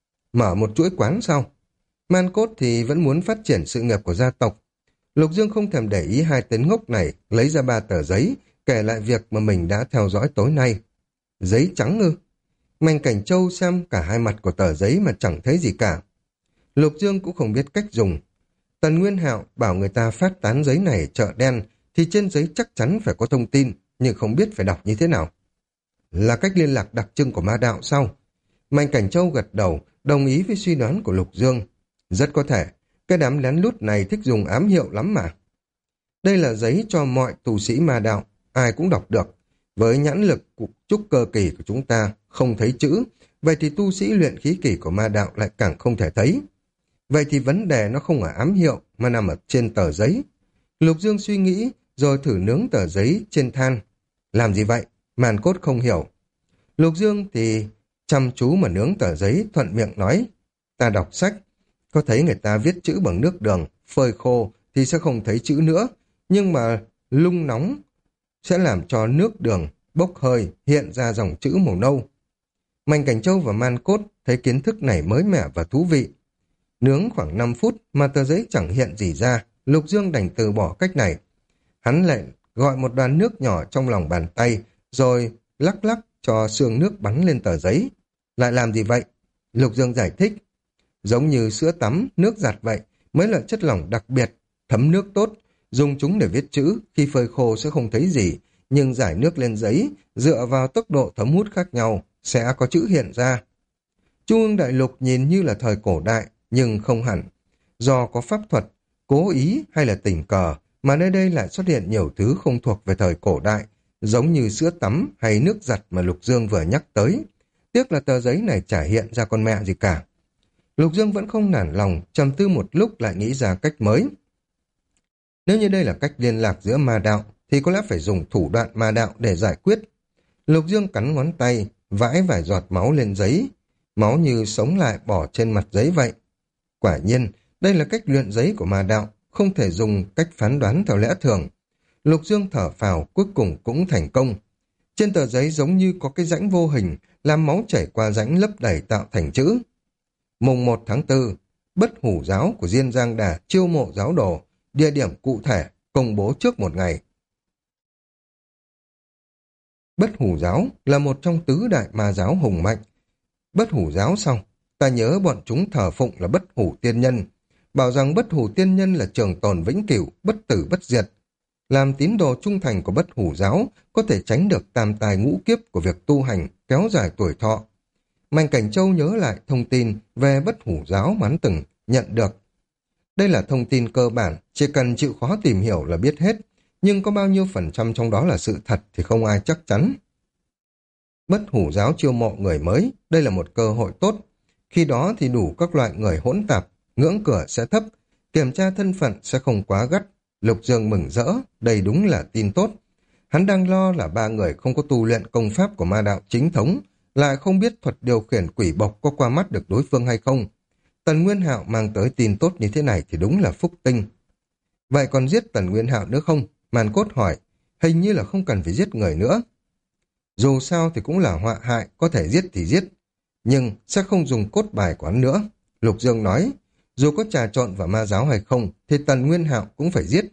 Mở một chuỗi quán sao? Man Cốt thì vẫn muốn phát triển sự nghiệp của gia tộc. Lục Dương không thèm để ý hai tên ngốc này, lấy ra 3 tờ giấy, kể lại việc mà mình đã theo dõi tối nay. Giấy trắng ư? Mạnh Cảnh Châu xem cả hai mặt của tờ giấy mà chẳng thấy gì cả. Lục Dương cũng không biết cách dùng. Tần Nguyên Hạo bảo người ta phát tán giấy này chợ đen, thì trên giấy chắc chắn phải có thông tin, nhưng không biết phải đọc như thế nào. Là cách liên lạc đặc trưng của ma đạo sao? Mạnh Cảnh Châu gật đầu, đồng ý với suy đoán của Lục Dương. Rất có thể, cái đám lén lút này thích dùng ám hiệu lắm mà. Đây là giấy cho mọi tu sĩ ma đạo, ai cũng đọc được. Với nhãn lực của trúc cơ kỳ của chúng ta không thấy chữ, vậy thì tu sĩ luyện khí kỳ của ma đạo lại càng không thể thấy. Vậy thì vấn đề nó không ở ám hiệu mà nằm ở trên tờ giấy. Lục Dương suy nghĩ rồi thử nướng tờ giấy trên than. Làm gì vậy? Màn Cốt không hiểu. Lục Dương thì chăm chú mà nướng tờ giấy, thuận miệng nói. Ta đọc sách, có thấy người ta viết chữ bằng nước đường, phơi khô thì sẽ không thấy chữ nữa, nhưng mà lung nóng sẽ làm cho nước đường bốc hơi hiện ra dòng chữ màu nâu. Mạnh Cảnh Châu và Man Cốt thấy kiến thức này mới mẻ và thú vị. Nướng khoảng 5 phút mà tờ giấy chẳng hiện gì ra, Lục Dương đành từ bỏ cách này. Hắn lại gọi một đoàn nước nhỏ trong lòng bàn tay, rồi lắc lắc cho sương nước bắn lên tờ giấy. Lại làm gì vậy? Lục Dương giải thích. Giống như sữa tắm, nước giặt vậy, mới là chất lỏng đặc biệt, thấm nước tốt, dùng chúng để viết chữ, khi phơi khô sẽ không thấy gì, nhưng rải nước lên giấy, dựa vào tốc độ thấm hút khác nhau, sẽ có chữ hiện ra. Trung ương đại lục nhìn như là thời cổ đại, nhưng không hẳn. Do có pháp thuật, cố ý hay là tình cờ, mà nơi đây lại xuất hiện nhiều thứ không thuộc về thời cổ đại, giống như sữa tắm hay nước giặt mà Lục Dương vừa nhắc tới. Tiếc là tờ giấy này chả hiện ra con mẹ gì cả. Lục Dương vẫn không nản lòng, trầm tư một lúc lại nghĩ ra cách mới. Nếu như đây là cách liên lạc giữa ma đạo, thì có lẽ phải dùng thủ đoạn ma đạo để giải quyết. Lục Dương cắn ngón tay, vãi vài giọt máu lên giấy. Máu như sống lại bỏ trên mặt giấy vậy. Quả nhiên, đây là cách luyện giấy của ma đạo, không thể dùng cách phán đoán theo lẽ thường. Lục Dương thở phào, cuối cùng cũng thành công. Trên tờ giấy giống như có cái rãnh vô hình, làm máu chảy qua rãnh lấp đầy tạo thành chữ. Mùng 1 tháng 4, Bất Hủ Giáo của Diên Giang Đà chiêu mộ giáo đồ, địa điểm cụ thể, công bố trước một ngày. Bất Hủ Giáo là một trong tứ đại ma giáo hùng mạnh. Bất Hủ Giáo xong, ta nhớ bọn chúng thờ phụng là Bất Hủ Tiên Nhân, bảo rằng Bất Hủ Tiên Nhân là trường tồn vĩnh cửu, bất tử bất diệt. Làm tín đồ trung thành của Bất Hủ Giáo có thể tránh được tam tài ngũ kiếp của việc tu hành, kéo dài tuổi thọ. Mạnh Cảnh Châu nhớ lại thông tin về Bất Hủ Giáo mà hắn từng nhận được. Đây là thông tin cơ bản, chỉ cần chịu khó tìm hiểu là biết hết, nhưng có bao nhiêu phần trăm trong đó là sự thật thì không ai chắc chắn. Bất Hủ Giáo chiêu mộ người mới, đây là một cơ hội tốt. Khi đó thì đủ các loại người hỗn tạp, ngưỡng cửa sẽ thấp, kiểm tra thân phận sẽ không quá gắt. Lục Dương mừng rỡ, đây đúng là tin tốt. Hắn đang lo là 3 người không có tu luyện công pháp của ma đạo chính thống, lại không biết thuật điều khiển quỷ bộc có qua mắt được đối phương hay không. Tần Nguyên Hạo mang tới tin tốt như thế này thì đúng là phúc tinh. Vậy còn giết Tần Nguyên Hạo nữa không? Màn Cốt hỏi, hình như là không cần phải giết người nữa. Dù sao thì cũng là họa hại, có thể giết thì giết, nhưng sẽ không dùng cốt bài của hắn nữa. Lục Dương nói, dù có trà trộn vào ma giáo hay không, thì Tần Nguyên Hạo cũng phải giết.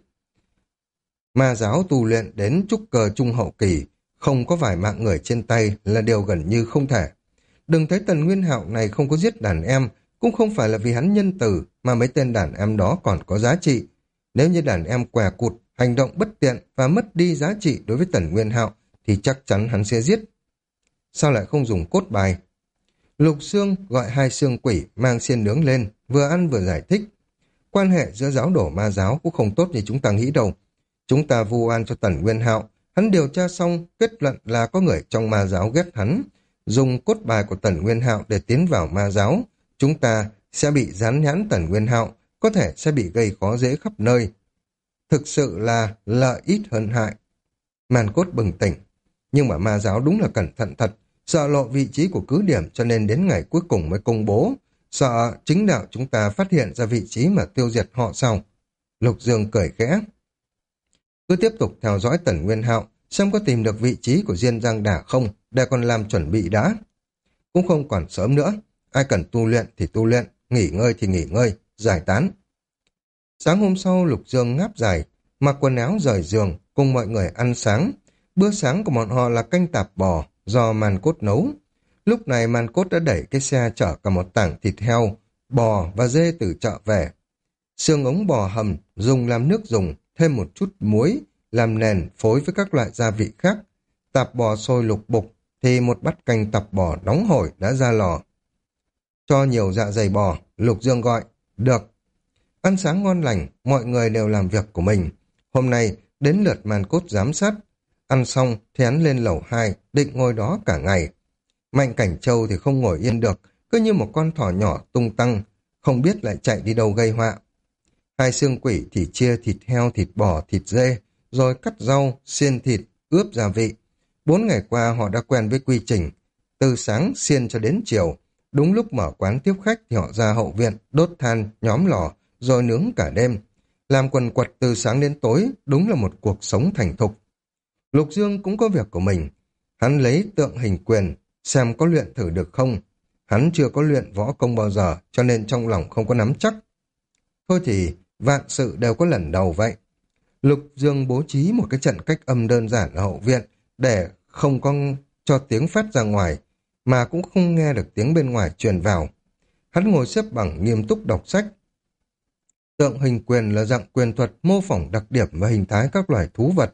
Ma giáo tu luyện đến trúc cơ trung hậu kỳ, không có vài mạng người trên tay là điều gần như không thể. Đừng thấy Tần Nguyên Hạo này không có giết đàn em, cũng không phải là vì hắn nhân từ, mà mấy tên đàn em đó còn có giá trị. Nếu như đàn em què cụt, hành động bất tiện và mất đi giá trị đối với Tần Nguyên Hạo, thì chắc chắn hắn sẽ giết. Sao lại không dùng cốt bài? Lục Xương gọi hai xương quỷ mang xiên nướng lên, vừa ăn vừa giải thích. Quan hệ giữa giáo đổ ma giáo cũng không tốt như chúng ta nghĩ đâu. Chúng ta vu oan cho Tần Nguyên Hạo, hắn điều tra xong, kết luận là có người trong ma giáo ghét hắn. Dùng cốt bài của Tần Nguyên Hạo để tiến vào ma giáo, chúng ta sẽ bị dán nhãn Tần Nguyên Hạo, có thể sẽ bị gây khó dễ khắp nơi. Thực sự là lợi ít hơn hại. Màn Cốt bừng tỉnh. Nhưng mà ma giáo đúng là cẩn thận thật, sợ lộ vị trí của cứ điểm cho nên đến ngày cuối cùng mới công bố. Sợ chính đạo chúng ta phát hiện ra vị trí mà tiêu diệt họ sau. Lục Dương cười khẽ. Cứ tiếp tục theo dõi Tần Nguyên Hạo, xem có tìm được vị trí của Diên Giang Đả không, để còn làm chuẩn bị đã. Cũng không còn sớm nữa, ai cần tu luyện thì tu luyện, nghỉ ngơi thì nghỉ ngơi, giải tán. Sáng hôm sau, Lục Dương ngáp dài, mặc quần áo rời giường, cùng mọi người ăn sáng. Bữa sáng của bọn họ là canh tạp bò, do Màn Cốt nấu. Lúc này Màn Cốt đã đẩy cái xe chở cả một tảng thịt heo, bò và dê từ chợ về. Xương ống bò hầm, dùng làm nước dùng, thêm một chút muối, làm nền phối với các loại gia vị khác. Tạp bò sôi lục bục, thì một bát canh tạp bò nóng hổi đã ra lò. Cho nhiều dạ dày bò, Lục Dương gọi, được. Ăn sáng ngon lành, mọi người đều làm việc của mình. Hôm nay, đến lượt Màn Cốt giám sát. Ăn xong thì hắn lên lầu 2, định ngồi đó cả ngày. Mạnh Cảnh Châu thì không ngồi yên được, cứ như một con thỏ nhỏ tung tăng, không biết lại chạy đi đâu gây họa. Hai xương quỷ thì chia thịt heo, thịt bò, thịt dê, rồi cắt rau, xiên thịt, ướp gia vị. 4 ngày qua họ đã quen với quy trình. Từ sáng xiên cho đến chiều, đúng lúc mở quán tiếp khách thì họ ra hậu viện, đốt than, nhóm lò, rồi nướng cả đêm. Làm quần quật từ sáng đến tối, đúng là một cuộc sống thành thục. Lục Dương cũng có việc của mình. Hắn lấy tượng hình quyền, xem có luyện thử được không. Hắn chưa có luyện võ công bao giờ, cho nên trong lòng không có nắm chắc. Thôi thì, vạn sự đều có lần đầu vậy. Lục Dương bố trí một cái trận cách âm đơn giản ở hậu viện, để không có cho tiếng phát ra ngoài, mà cũng không nghe được tiếng bên ngoài truyền vào. Hắn ngồi xếp bằng nghiêm túc đọc sách. Tượng hình quyền là dạng quyền thuật mô phỏng đặc điểm và hình thái các loài thú vật.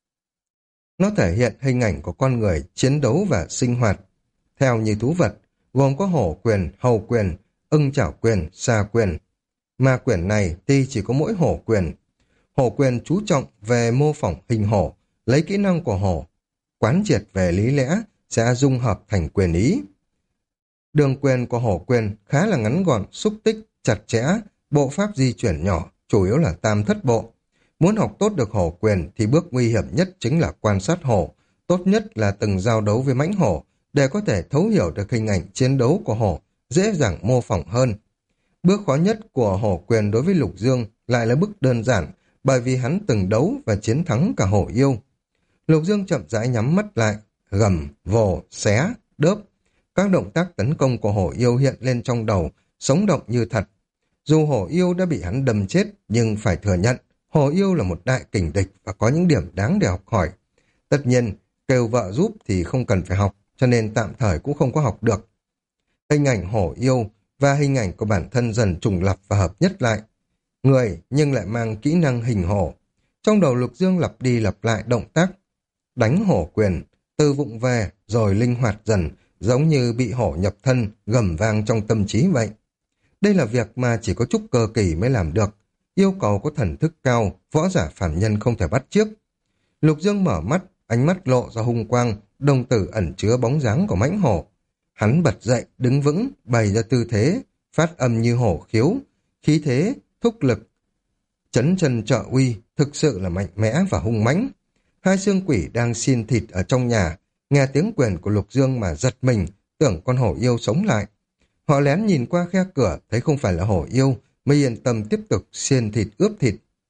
Nó thể hiện hình ảnh của con người chiến đấu và sinh hoạt. Theo như thú vật, gồm có hổ quyền, hầu quyền, ưng chảo quyền, xà quyền. Mà quyền này thì chỉ có mỗi hổ quyền. Hổ quyền chú trọng về mô phỏng hình hổ, lấy kỹ năng của hổ, quán triệt về lý lẽ, sẽ dung hợp thành quyền ý. Đường quyền của hổ quyền khá là ngắn gọn, xúc tích, chặt chẽ, bộ pháp di chuyển nhỏ, chủ yếu là tam thất bộ. Muốn học tốt được hổ quyền thì bước nguy hiểm nhất chính là quan sát hổ, tốt nhất là từng giao đấu với mãnh hổ, để có thể thấu hiểu được hình ảnh chiến đấu của hổ, dễ dàng mô phỏng hơn. Bước khó nhất của hổ quyền đối với Lục Dương lại là bước đơn giản, bởi vì hắn từng đấu và chiến thắng cả hổ yêu. Lục Dương chậm rãi nhắm mắt lại, gầm, vồ, xé, đớp. Các động tác tấn công của hổ yêu hiện lên trong đầu, sống động như thật. Dù hổ yêu đã bị hắn đâm chết, nhưng phải thừa nhận, hổ yêu là một đại kình địch và có những điểm đáng để học hỏi. Tất nhiên, kêu vợ giúp thì không cần phải học, cho nên tạm thời cũng không có học được. Hình ảnh hổ yêu và hình ảnh của bản thân dần trùng lập và hợp nhất lại. Người nhưng lại mang kỹ năng hình hổ. Trong đầu Lục Dương lặp đi lặp lại động tác đánh hổ quyền, từ vụng về rồi linh hoạt dần, giống như bị hổ nhập thân, gầm vang trong tâm trí vậy. Đây là việc mà chỉ có trúc cơ kỳ mới làm được, yêu cầu có thần thức cao, võ giả phàm nhân không thể bắt chước. Lục Dương mở mắt, ánh mắt lộ ra hung quang, đồng tử ẩn chứa bóng dáng của mãnh hổ. Hắn bật dậy, đứng vững, bày ra tư thế, phát âm như hổ khiếu, khí thế, thúc lực, chấn chân trợ uy, thực sự là mạnh mẽ và hung mãnh. Hai xương quỷ đang xiên thịt ở trong nhà, nghe tiếng quyền của Lục Dương mà giật mình, tưởng con hổ yêu sống lại. Họ lén nhìn qua khe cửa, thấy không phải là hổ yêu, mới yên tâm tiếp tục xiên thịt ướp thịt.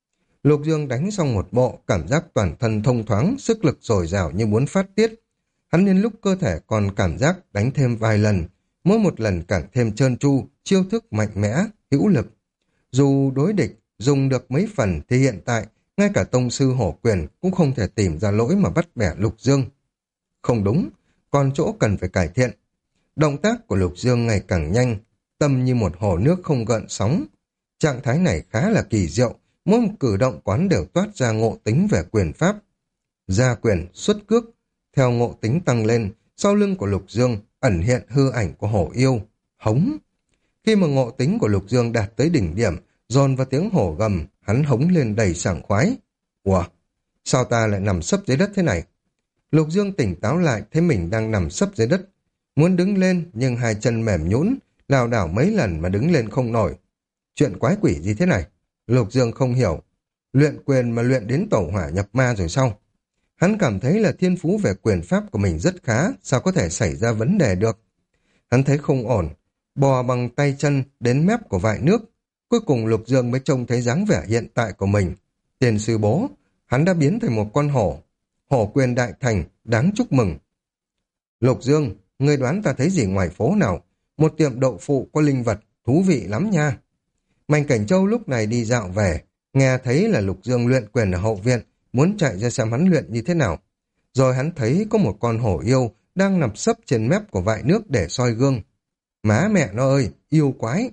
Lục Dương đánh xong một bộ, cảm giác toàn thân thông thoáng, sức lực dồi dào như muốn phát tiết. Hắn đến lúc cơ thể còn cảm giác đánh thêm vài lần, mỗi một lần càng thêm trơn tru, chiêu thức mạnh mẽ, hữu lực. Dù đối địch dùng được mấy phần thì hiện tại ngay cả tông sư hổ quyền cũng không thể tìm ra lỗi mà bắt bẻ Lục Dương. Không đúng, còn chỗ cần phải cải thiện. Động tác của Lục Dương ngày càng nhanh, tâm như một hồ nước không gợn sóng. Trạng thái này khá là kỳ diệu, mỗi một cử động quán đều toát ra ngộ tính về quyền pháp. Ra quyền, xuất cước, theo ngộ tính tăng lên, sau lưng của Lục Dương ẩn hiện hư ảnh của hổ yêu, hống. Khi mà ngộ tính của Lục Dương đạt tới đỉnh điểm, dồn vào tiếng hổ gầm, hắn hống lên đầy sảng khoái. Ủa, sao ta lại nằm sấp dưới đất thế này? Lục Dương tỉnh táo lại thấy mình đang nằm sấp dưới đất. Muốn đứng lên nhưng hai chân mềm nhũn, lảo đảo mấy lần mà đứng lên không nổi. Chuyện quái quỷ gì thế này? Lục Dương không hiểu. Luyện quyền mà luyện đến tẩu hỏa nhập ma rồi sao? Hắn cảm thấy là thiên phú về quyền pháp của mình rất khá, sao có thể xảy ra vấn đề được? Hắn thấy không ổn, bò bằng tay chân đến mép của vại nước. Cuối cùng Lục Dương mới trông thấy dáng vẻ hiện tại của mình. Tiền sư bố, hắn đã biến thành một con hổ. Hổ quyền đại thành, đáng chúc mừng. Lục Dương, ngươi đoán ta thấy gì ngoài phố nào? Một tiệm đậu phụ có linh vật, thú vị lắm nha. Mạnh Cảnh Châu lúc này đi dạo về, nghe thấy là Lục Dương luyện quyền ở hậu viện, muốn chạy ra xem hắn luyện như thế nào. Rồi hắn thấy có một con hổ yêu đang nằm sấp trên mép của vại nước để soi gương. Má mẹ nó ơi, yêu quái!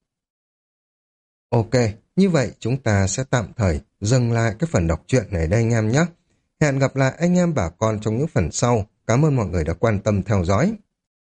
Ok, như vậy chúng ta sẽ tạm thời dừng lại cái phần đọc truyện này đây anh em nhé. Hẹn gặp lại anh em bà con trong những phần sau. Cảm ơn mọi người đã quan tâm theo dõi.